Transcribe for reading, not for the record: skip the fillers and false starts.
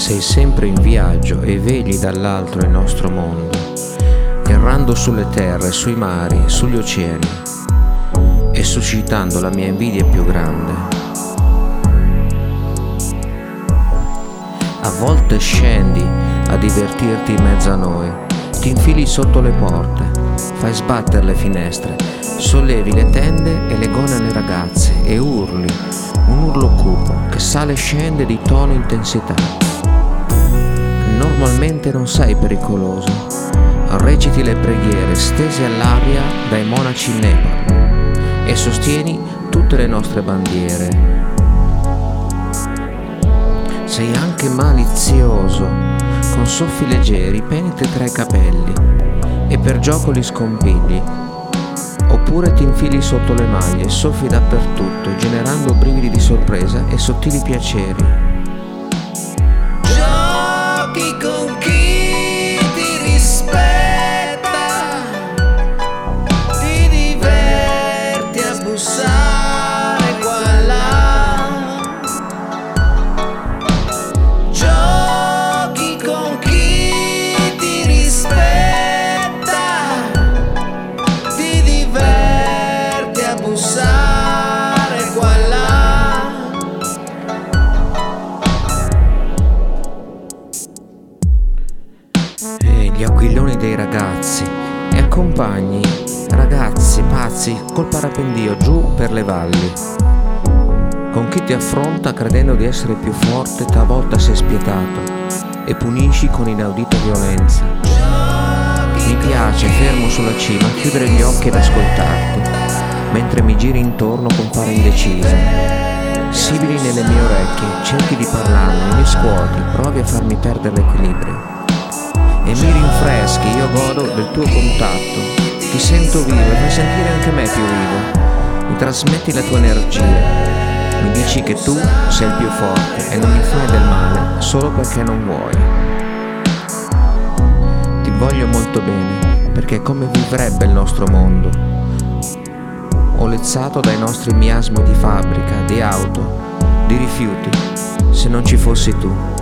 Sei sempre in viaggio e vegli dall'altro il nostro mondo, errando sulle terre, sui mari, sugli oceani e suscitando la mia invidia più grande. A volte scendi a divertirti in mezzo a noi, ti infili sotto le porte, fai sbattere le finestre, sollevi le tende e le gonne alle ragazze e urli, un urlo cupo che sale e scende di tono e intensità. Normalmente non sei pericoloso, reciti le preghiere stese all'aria dai monaci in Nepal e sostieni tutte le nostre bandiere. Sei anche malizioso, con soffi leggeri penetri tra i capelli e per gioco li scompigli, oppure ti infili sotto le maglie e soffi dappertutto, generando brividi di sorpresa e sottili piaceri. Con chi ti rispetta, ti diverti a bussare qua e là, giochi con chi ti rispetta, ti diverti a bussare qua e là. Gli aquiloni dei ragazzi e accompagni ragazzi pazzi col parapendio giù per le valli. Con chi ti affronta credendo di essere più forte, talvolta sei spietato e punisci con inaudita violenza. Mi piace, fermo sulla cima, chiudere gli occhi ed ascoltarti, mentre mi giri intorno con fare indecisa. Sibili nelle mie orecchie, cerchi di parlarmi, mi scuoti, provi a farmi perdere l'equilibrio. E mi rinfreschi, io godo del tuo contatto, ti sento vivo e fai sentire anche me più vivo. Mi trasmetti la tua energia, mi dici che tu sei il più forte e non mi fai del male solo perché non vuoi. Ti voglio molto bene, perché come vivrebbe il nostro mondo, olezzato dai nostri miasmi di fabbrica, di auto, di rifiuti, se non ci fossi tu.